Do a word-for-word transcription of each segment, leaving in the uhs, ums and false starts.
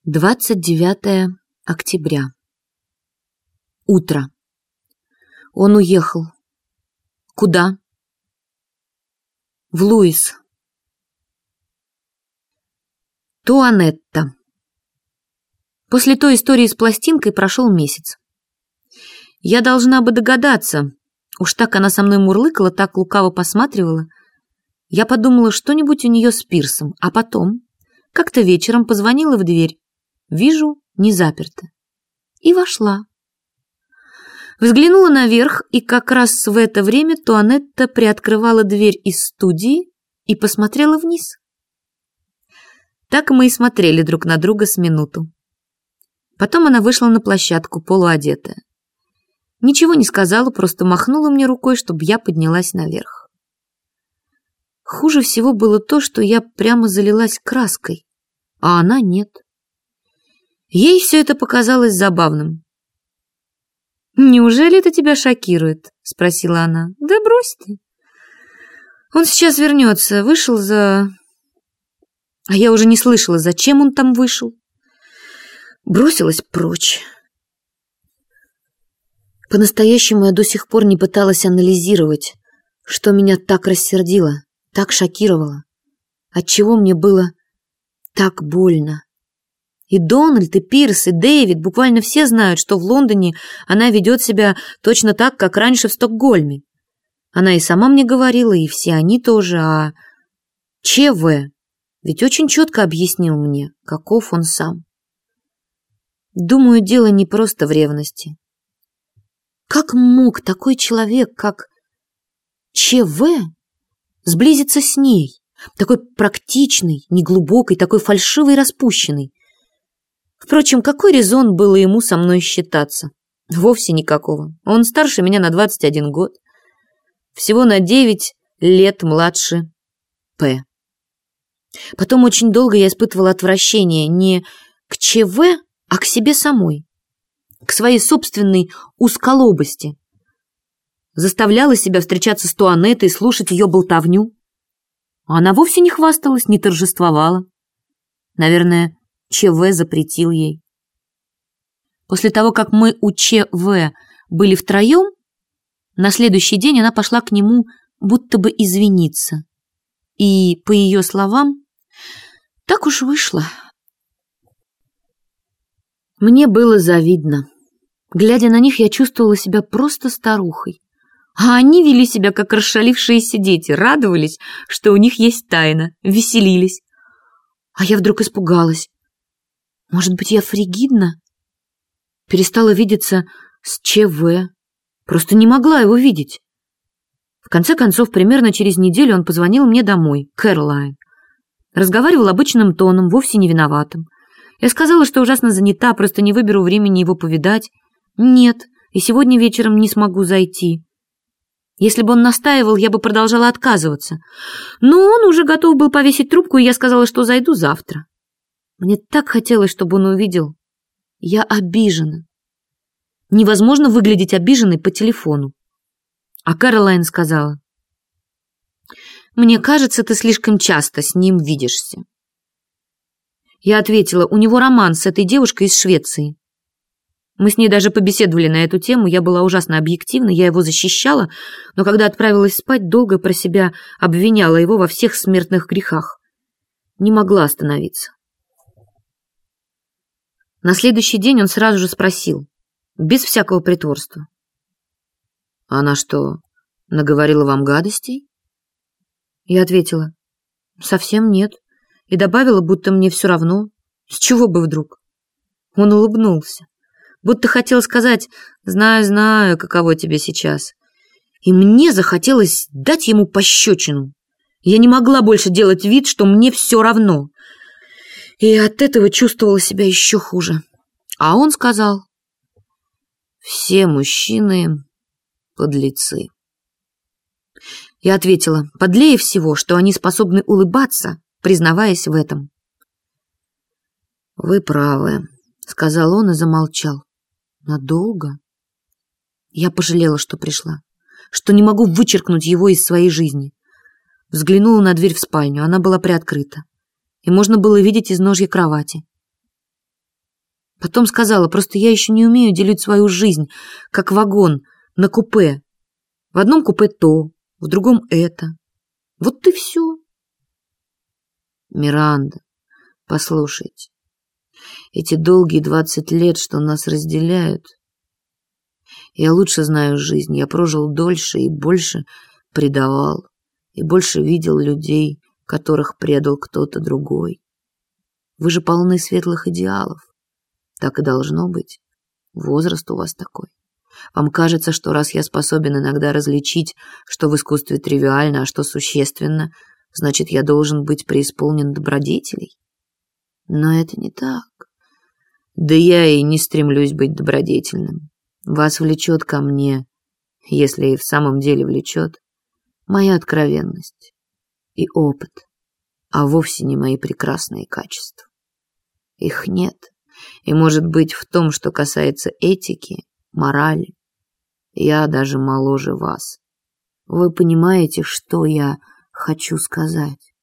двадцать девятое октября. Утро. Он уехал. Куда? В Луис. Туанетта. После той истории с пластинкой прошел месяц. Я должна бы догадаться, уж так она со мной мурлыкала, так лукаво посматривала. Я подумала, что-нибудь у нее с пирсом, а потом, как-то вечером позвонила в дверь. Вижу, не заперто. И вошла. Взглянула наверх, и как раз в это время Туанетта приоткрывала дверь из студии и посмотрела вниз. Так мы и смотрели друг на друга с минуту. Потом она вышла на площадку, полуодетая. Ничего не сказала, просто махнула мне рукой, чтобы я поднялась наверх. Хуже всего было то, что я прямо залилась краской, а она нет. Ей все это показалось забавным. «Неужели это тебя шокирует?» — спросила она. «Да брось ты. Он сейчас вернется. Вышел за...» А я уже не слышала, зачем он там вышел. Бросилась прочь. По-настоящему я до сих пор не пыталась анализировать, что меня так рассердило, так шокировало, отчего мне было так больно. И Дональд, и Пирс, и Дэвид, буквально все знают, что в Лондоне она ведет себя точно так, как раньше в Стокгольме. Она и сама мне говорила, и все они тоже, а ЧВ ведь очень четко объяснил мне, каков он сам. Думаю, дело не просто в ревности. Как мог такой человек, как ЧВ, сблизиться с ней, такой практичный, неглубокий, такой фальшивый, распущенный? Впрочем, какой резон было ему со мной считаться? Вовсе никакого. Он старше меня на двадцать один год. Всего на девять лет младше П. Потом очень долго я испытывала отвращение не к ЧВ, а к себе самой, к своей собственной узколобости. Заставляла себя встречаться с Туанеттой и слушать ее болтовню. А она вовсе не хвасталась, не торжествовала. Наверное, ЧВ запретил ей. После того, как мы у ЧВ были втроем, на следующий день она пошла к нему будто бы извиниться. И, по ее словам, так уж вышло. Мне было завидно. Глядя на них, я чувствовала себя просто старухой. А они вели себя, как расшалившиеся дети, радовались, что у них есть тайна, веселились. А я вдруг испугалась. Может быть, я фригидна? Перестала видеться с ЧВ. Просто не могла его видеть. В конце концов, примерно через неделю он позвонил мне домой, Кэролайн. Разговаривал обычным тоном, вовсе не виноватым. Я сказала, что ужасно занята, просто не выберу времени его повидать. Нет, и сегодня вечером не смогу зайти. Если бы он настаивал, я бы продолжала отказываться. Но он уже готов был повесить трубку, и я сказала, что зайду завтра. Мне так хотелось, чтобы он увидел. Я обижена. Невозможно выглядеть обиженной по телефону. А Кэролайн сказала: «Мне кажется, ты слишком часто с ним видишься». Я ответила: у него роман с этой девушкой из Швеции. Мы с ней даже побеседовали на эту тему, я была ужасно объективна, я его защищала, но когда отправилась спать, долго про себя обвиняла его во всех смертных грехах. Не могла остановиться. На следующий день он сразу же спросил, без всякого притворства: «Она что, наговорила вам гадостей?» Я ответила: «Совсем нет», и добавила, будто мне все равно. С чего бы вдруг? Он улыбнулся, будто хотел сказать: «Знаю, знаю, каково тебе сейчас». И мне захотелось дать ему пощечину. Я не могла больше делать вид, что мне все равно. И от этого чувствовала себя еще хуже. А он сказал: «Все мужчины подлецы». Я ответила: подлее всего, что они способны улыбаться, признаваясь в этом. «Вы правы», — сказал он и замолчал. Надолго. Я пожалела, что пришла, что не могу вычеркнуть его из своей жизни. Взглянула на дверь в спальню, она была приоткрыта, и можно было видеть изножье кровати. Потом сказала, просто я еще не умею делить свою жизнь, как вагон, на купе. В одном купе то, в другом это. Вот и все. Миранда, послушайте, эти долгие двадцать лет, что нас разделяют, я лучше знаю жизнь, я прожил дольше и больше предавал, и больше видел людей, которых предал кто-то другой. Вы же полны светлых идеалов. Так и должно быть. Возраст у вас такой. Вам кажется, что раз я способен иногда различить, что в искусстве тривиально, а что существенно, значит, я должен быть преисполнен добродетелей? Но это не так. Да я и не стремлюсь быть добродетельным. Вас влечет ко мне, если и в самом деле влечет, моя откровенность и опыт, а вовсе не мои прекрасные качества. Их нет. И, может быть, в том, что касается этики, морали, я даже моложе вас. Вы понимаете, что я хочу сказать?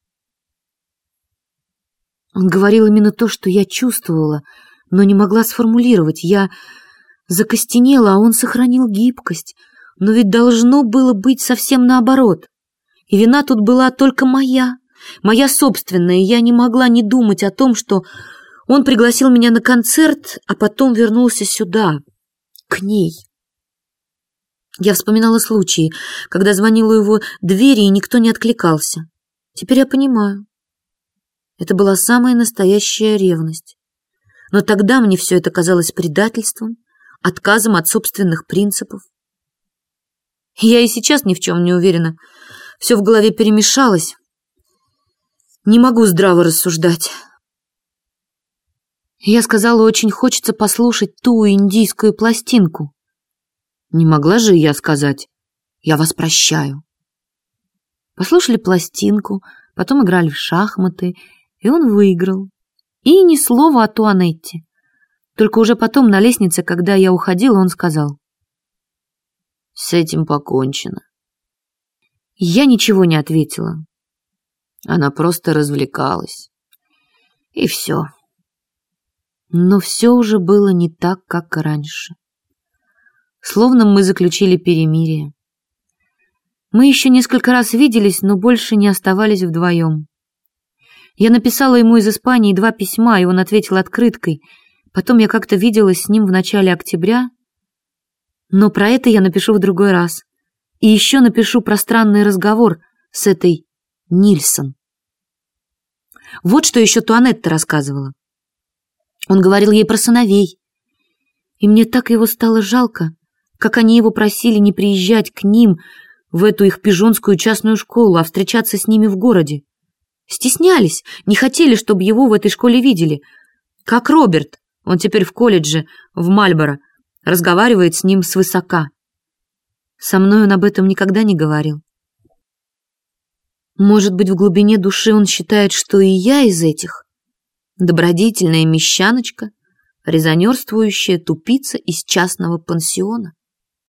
Он говорил именно то, что я чувствовала, но не могла сформулировать. Я закостенела, а он сохранил гибкость. Но ведь должно было быть совсем наоборот. И вина тут была только моя, моя собственная. Я не могла не думать о том, что он пригласил меня на концерт, а потом вернулся сюда, к ней. Я вспоминала случаи, когда звонила его двери, и никто не откликался. Теперь я понимаю. Это была самая настоящая ревность. Но тогда мне все это казалось предательством, отказом от собственных принципов. Я и сейчас ни в чем не уверена. Все в голове перемешалось. Не могу здраво рассуждать. Я сказала, очень хочется послушать ту индийскую пластинку. Не могла же я сказать, я вас прощаю. Послушали пластинку, потом играли в шахматы, и он выиграл. И ни слова о Туанетте. Только уже потом на лестнице, когда я уходила, он сказал: «С этим покончено». Я ничего не ответила. Она просто развлекалась. И все. Но все уже было не так, как раньше. Словно мы заключили перемирие. Мы еще несколько раз виделись, но больше не оставались вдвоем. Я написала ему из Испании два письма, и он ответил открыткой. Потом я как-то виделась с ним в начале октября, но про это я напишу в другой раз. И еще напишу про странный разговор с этой Нильсон. Вот что еще Туанетта рассказывала. Он говорил ей про сыновей, и мне так его стало жалко, как они его просили не приезжать к ним в эту их пижонскую частную школу, а встречаться с ними в городе. Стеснялись, не хотели, чтобы его в этой школе видели. Как Роберт, он теперь в колледже в Мальборо, разговаривает с ним свысока. Со мной он об этом никогда не говорил. Может быть, в глубине души он считает, что и я из этих. Добродетельная мещаночка, резонерствующая тупица из частного пансиона.